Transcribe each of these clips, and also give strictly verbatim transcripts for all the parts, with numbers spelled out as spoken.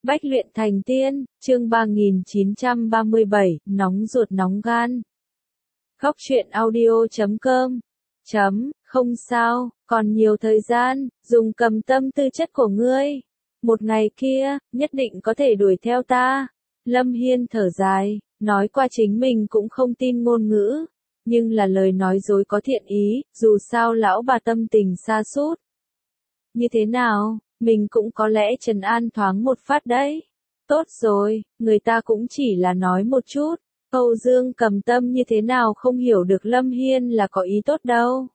Bách luyện thành tiên, chương ba nghìn chín trăm ba mươi bảy, nóng ruột nóng gan. Góc truyện audio chấm com. Chấm, không sao, còn nhiều thời gian, dùng cầm tâm tư chất của ngươi. Một ngày kia, nhất định có thể đuổi theo ta. Lâm Hiên thở dài, nói qua chính mình cũng không tin ngôn ngữ. Nhưng là lời nói dối có thiện ý, dù sao lão bà tâm tình sa sút. Như thế nào, mình cũng có lẽ trấn an thoáng một phát đấy. Tốt rồi, người ta cũng chỉ là nói một chút. Âu Dương Cầm Tâm như thế nào không hiểu được Lâm Hiên là có ý tốt đâu.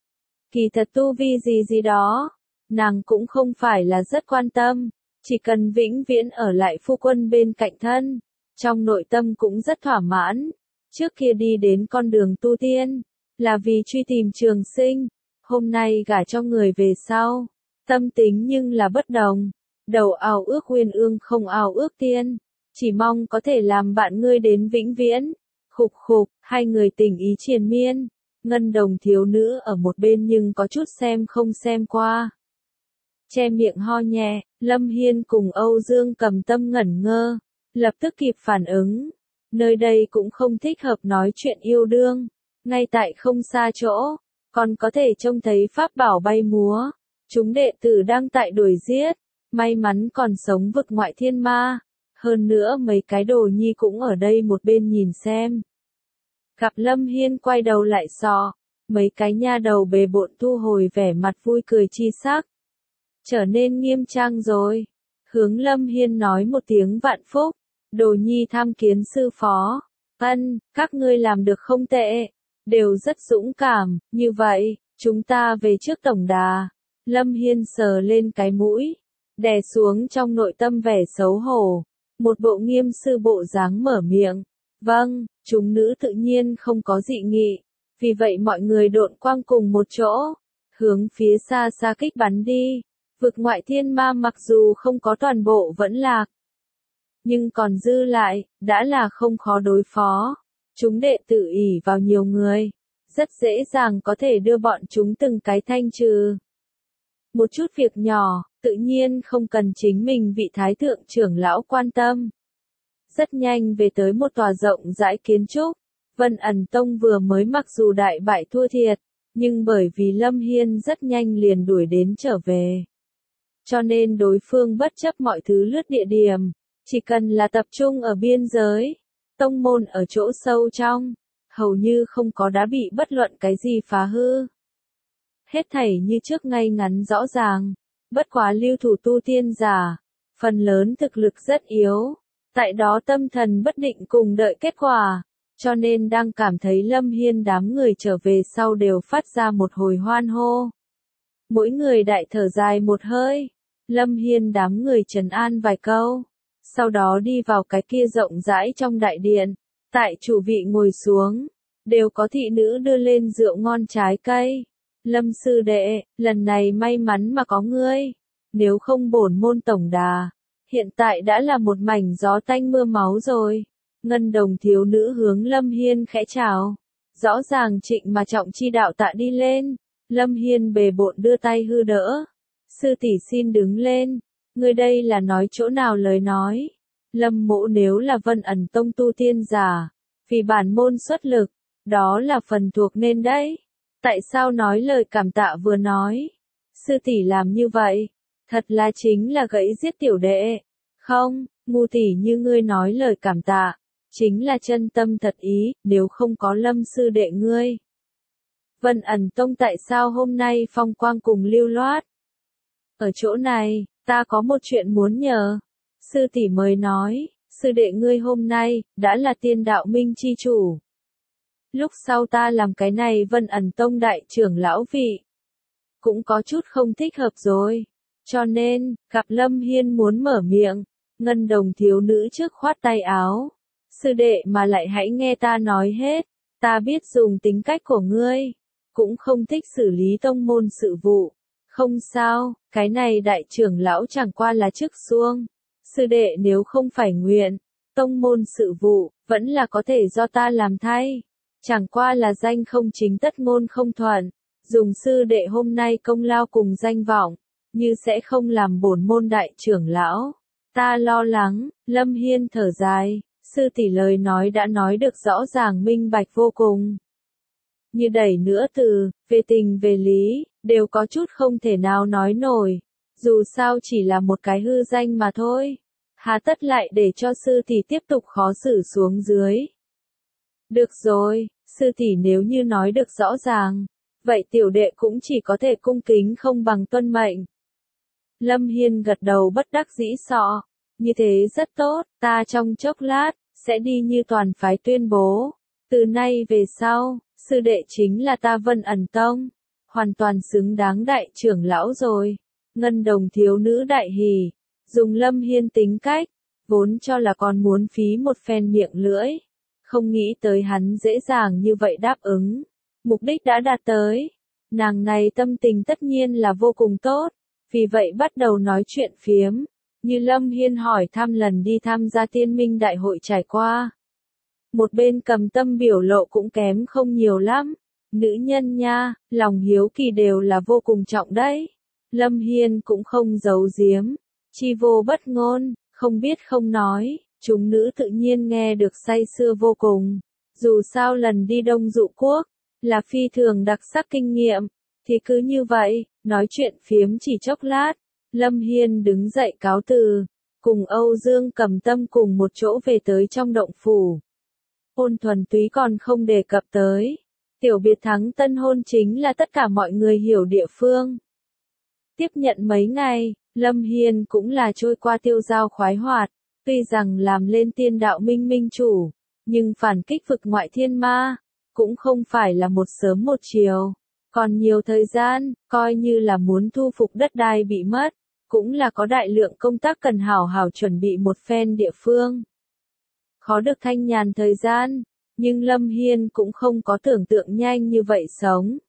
Kỳ thật tu vi gì gì đó, nàng cũng không phải là rất quan tâm, chỉ cần vĩnh viễn ở lại phu quân bên cạnh thân. Trong nội tâm cũng rất thỏa mãn. Trước kia đi đến con đường tu tiên, là vì truy tìm trường sinh. Hôm nay gả cho người về sau, tâm tính nhưng là bất đồng. Đầu ao ước uyên ương không ao ước tiên, chỉ mong có thể làm bạn ngươi đến vĩnh viễn. Khục khục, hai người tình ý triền miên. Ngân Đồng thiếu nữ ở một bên nhưng có chút xem không xem qua. Che miệng ho nhẹ, Lâm Hiên cùng Âu Dương Cầm Tâm ngẩn ngơ, lập tức kịp phản ứng. Nơi đây cũng không thích hợp nói chuyện yêu đương. Ngay tại không xa chỗ, còn có thể trông thấy pháp bảo bay múa. Chúng đệ tử đang tại đuổi giết, may mắn còn sống vực ngoại thiên ma. Hơn nữa mấy cái đồ nhi cũng ở đây một bên nhìn xem. Gặp Lâm Hiên quay đầu lại sọ, mấy cái nha đầu bề bộn thu hồi vẻ mặt vui cười chi sắc. Trở nên nghiêm trang rồi. Hướng Lâm Hiên nói một tiếng vạn phúc. Đồ nhi tham kiến sư phó. Ân, các ngươi làm được không tệ. Đều rất dũng cảm, như vậy, chúng ta về trước tổng đà. Lâm Hiên sờ lên cái mũi, đè xuống trong nội tâm vẻ xấu hổ. Một bộ nghiêm sư bộ dáng mở miệng. Vâng, chúng nữ tự nhiên không có dị nghị. Vì vậy mọi người độn quang cùng một chỗ, hướng phía xa xa kích bắn đi. Vực ngoại thiên ma mặc dù không có toàn bộ vẫn lạc, nhưng còn dư lại, đã là không khó đối phó. Chúng đệ tử ỷ vào nhiều người, rất dễ dàng có thể đưa bọn chúng từng cái thanh trừ. Một chút việc nhỏ, tự nhiên không cần chính mình vị thái thượng trưởng lão quan tâm. Rất nhanh về tới một tòa rộng rãi kiến trúc. Vân Ẩn Tông vừa mới mặc dù đại bại thua thiệt, nhưng bởi vì Lâm Hiên rất nhanh liền đuổi đến trở về. Cho nên đối phương bất chấp mọi thứ lướt địa điểm, chỉ cần là tập trung ở biên giới, tông môn ở chỗ sâu trong, hầu như không có đã bị bất luận cái gì phá hư. Hết thảy như trước ngay ngắn rõ ràng, bất quá lưu thủ tu tiên giả, phần lớn thực lực rất yếu, tại đó tâm thần bất định cùng đợi kết quả, cho nên đang cảm thấy Lâm Hiên đám người trở về sau đều phát ra một hồi hoan hô. Mỗi người đại thở dài một hơi, Lâm Hiên đám người trấn an vài câu, sau đó đi vào cái kia rộng rãi trong đại điện, tại chủ vị ngồi xuống, đều có thị nữ đưa lên rượu ngon trái cây. Lâm sư đệ, lần này may mắn mà có ngươi, nếu không bổn môn tổng đà, hiện tại đã là một mảnh gió tanh mưa máu rồi. Ngân Đồng thiếu nữ hướng Lâm Hiên khẽ chào, rõ ràng trịnh mà trọng chi đạo tạ đi lên. Lâm Hiên bề bộn đưa tay hư đỡ. Sư tỷ xin đứng lên, ngươi đây là nói chỗ nào lời nói. Lâm mộ nếu là Vân Ẩn Tông tu tiên giả, vì bản môn xuất lực, đó là phần thuộc nên đấy. Tại sao nói lời cảm tạ vừa nói? Sư tỷ làm như vậy, thật là chính là gãy giết tiểu đệ. Không, ngu tỷ như ngươi nói lời cảm tạ, chính là chân tâm thật ý, nếu không có Lâm sư đệ ngươi. Vân Ẩn Tông tại sao hôm nay phong quang cùng lưu loát? Ở chỗ này, ta có một chuyện muốn nhờ. Sư tỷ mới nói, sư đệ ngươi hôm nay, đã là tiên đạo minh chi chủ. Lúc sau ta làm cái này Vân Ẩn Tông đại trưởng lão vị, cũng có chút không thích hợp rồi. Cho nên, gặp Lâm Hiên muốn mở miệng, Ngân Đồng thiếu nữ trước khoát tay áo. Sư đệ mà lại hãy nghe ta nói hết, ta biết dùng tính cách của ngươi, cũng không thích xử lý tông môn sự vụ. Không sao, cái này đại trưởng lão chẳng qua là chức xuông. Sư đệ nếu không phải nguyện, tông môn sự vụ, vẫn là có thể do ta làm thay. Chẳng qua là danh không chính tất ngôn không thuận, dùng sư đệ hôm nay công lao cùng danh vọng, như sẽ không làm bổn môn đại trưởng lão. Ta lo lắng, Lâm Hiên thở dài, sư tỷ lời nói đã nói được rõ ràng minh bạch vô cùng. Như đẩy nữa từ, về tình về lý, đều có chút không thể nào nói nổi. Dù sao chỉ là một cái hư danh mà thôi. Hà tất lại để cho sư tỷ tiếp tục khó xử xuống dưới. Được rồi, sư tỷ nếu như nói được rõ ràng, vậy tiểu đệ cũng chỉ có thể cung kính không bằng tuân mệnh. Lâm Hiên gật đầu bất đắc dĩ sọ, như thế rất tốt, ta trong chốc lát, sẽ đi như toàn phái tuyên bố. Từ nay về sau, sư đệ chính là ta Vân ẩn tông, hoàn toàn xứng đáng đại trưởng lão rồi. Ngân đồng thiếu nữ đại hỉ, dùng Lâm Hiên tính cách, vốn cho là còn muốn phí một phen miệng lưỡi. Không nghĩ tới hắn dễ dàng như vậy đáp ứng. Mục đích đã đạt tới. Nàng này tâm tình tất nhiên là vô cùng tốt. Vì vậy bắt đầu nói chuyện phiếm. Như Lâm Hiên hỏi thăm lần đi tham gia tiên minh đại hội trải qua. Một bên Cầm Tâm biểu lộ cũng kém không nhiều lắm. Nữ nhân nha, lòng hiếu kỳ đều là vô cùng trọng đấy. Lâm Hiên cũng không giấu giếm. Chi vô bất ngôn, không biết không nói. Chúng nữ tự nhiên nghe được say sưa vô cùng. Dù sao lần đi Đông Dụ Quốc, là phi thường đặc sắc kinh nghiệm. Thì cứ như vậy, nói chuyện phiếm chỉ chốc lát. Lâm Hiên đứng dậy cáo từ. Cùng Âu Dương Cầm Tâm cùng một chỗ về tới trong động phủ. Hôn thuần túy còn không đề cập tới. Tiểu biệt thắng tân hôn chính là tất cả mọi người hiểu địa phương. Tiếp nhận mấy ngày, Lâm Hiên cũng là trôi qua tiêu dao khoái hoạt. Tuy rằng làm lên tiên đạo minh minh chủ, nhưng phản kích vực ngoại thiên ma, cũng không phải là một sớm một chiều. Còn nhiều thời gian, coi như là muốn thu phục đất đai bị mất, cũng là có đại lượng công tác cần hảo hảo chuẩn bị một phen địa phương. Khó được thanh nhàn thời gian, nhưng Lâm Hiên cũng không có tưởng tượng nhanh như vậy sống.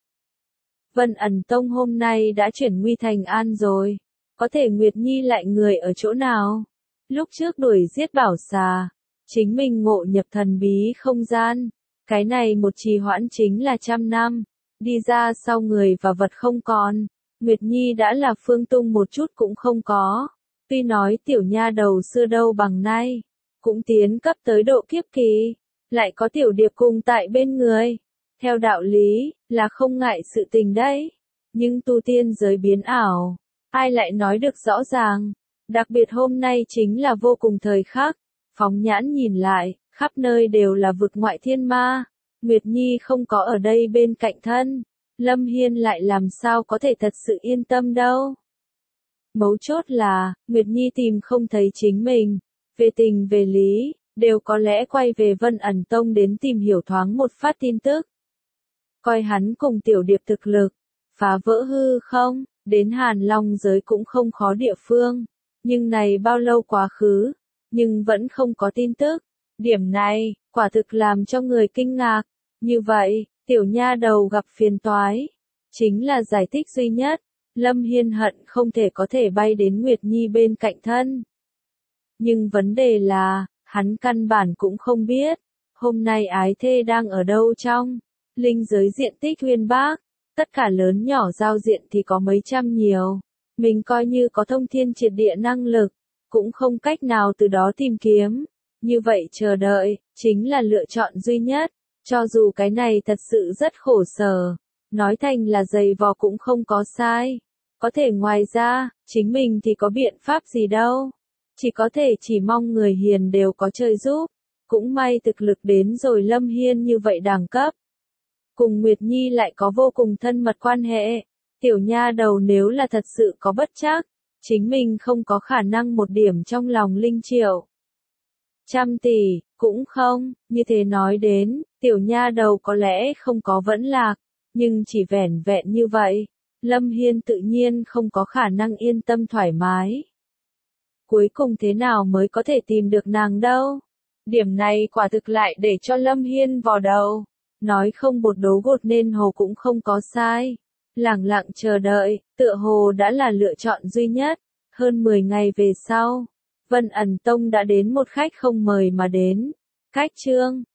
Vân ẩn tông hôm nay đã chuyển nguy thành an rồi, có thể Nguyệt Nhi lại người ở chỗ nào? Lúc trước đuổi giết bảo xà, chính mình ngộ nhập thần bí không gian, cái này một trì hoãn chính là trăm năm, đi ra sau người và vật không còn, Nguyệt Nhi đã là phương tung một chút cũng không có, tuy nói tiểu nha đầu xưa đâu bằng nay, cũng tiến cấp tới độ kiếp kỳ, lại có tiểu điệp cùng tại bên người, theo đạo lý, là không ngại sự tình đấy, nhưng tu tiên giới biến ảo, ai lại nói được rõ ràng. Đặc biệt hôm nay chính là vô cùng thời khắc, phóng nhãn nhìn lại, khắp nơi đều là vực ngoại thiên ma, Nguyệt Nhi không có ở đây bên cạnh thân, Lâm Hiên lại làm sao có thể thật sự yên tâm đâu. Mấu chốt là, Nguyệt Nhi tìm không thấy chính mình, về tình về lý, đều có lẽ quay về Vân ẩn tông đến tìm hiểu thoáng một phát tin tức. Coi hắn cùng tiểu điệp thực lực, phá vỡ hư không, đến Hàn Long giới cũng không khó địa phương. Nhưng này bao lâu quá khứ, nhưng vẫn không có tin tức. Điểm này, quả thực làm cho người kinh ngạc. Như vậy, tiểu nha đầu gặp phiền toái. Chính là giải thích duy nhất. Lâm Hiên hận không thể có thể bay đến Nguyệt Nhi bên cạnh thân. Nhưng vấn đề là, hắn căn bản cũng không biết. Hôm nay ái thê đang ở đâu trong linh giới diện tích uyên bác. Tất cả lớn nhỏ giao diện thì có mấy trăm nhiều. Mình coi như có thông thiên triệt địa năng lực, cũng không cách nào từ đó tìm kiếm. Như vậy chờ đợi, chính là lựa chọn duy nhất. Cho dù cái này thật sự rất khổ sở, nói thành là dày vò cũng không có sai. Có thể ngoài ra, chính mình thì có biện pháp gì đâu. Chỉ có thể chỉ mong người hiền đều có trời giúp. Cũng may thực lực đến rồi Lâm Hiên như vậy đẳng cấp. Cùng Nguyệt Nhi lại có vô cùng thân mật quan hệ. Tiểu nha đầu nếu là thật sự có bất trắc, chính mình không có khả năng một điểm trong lòng linh triệu. Trăm tỷ, cũng không, như thế nói đến, tiểu nha đầu có lẽ không có vẫn lạc, nhưng chỉ vẻn vẹn như vậy, Lâm Hiên tự nhiên không có khả năng yên tâm thoải mái. Cuối cùng thế nào mới có thể tìm được nàng đâu? Điểm này quả thực lại để cho Lâm Hiên vò đầu, nói không bột đấu gột nên hồ cũng không có sai. Lẳng lặng chờ đợi, tựa hồ đã là lựa chọn duy nhất. Hơn mười ngày về sau, Vân ẩn tông đã đến một khách không mời mà đến. Cách chương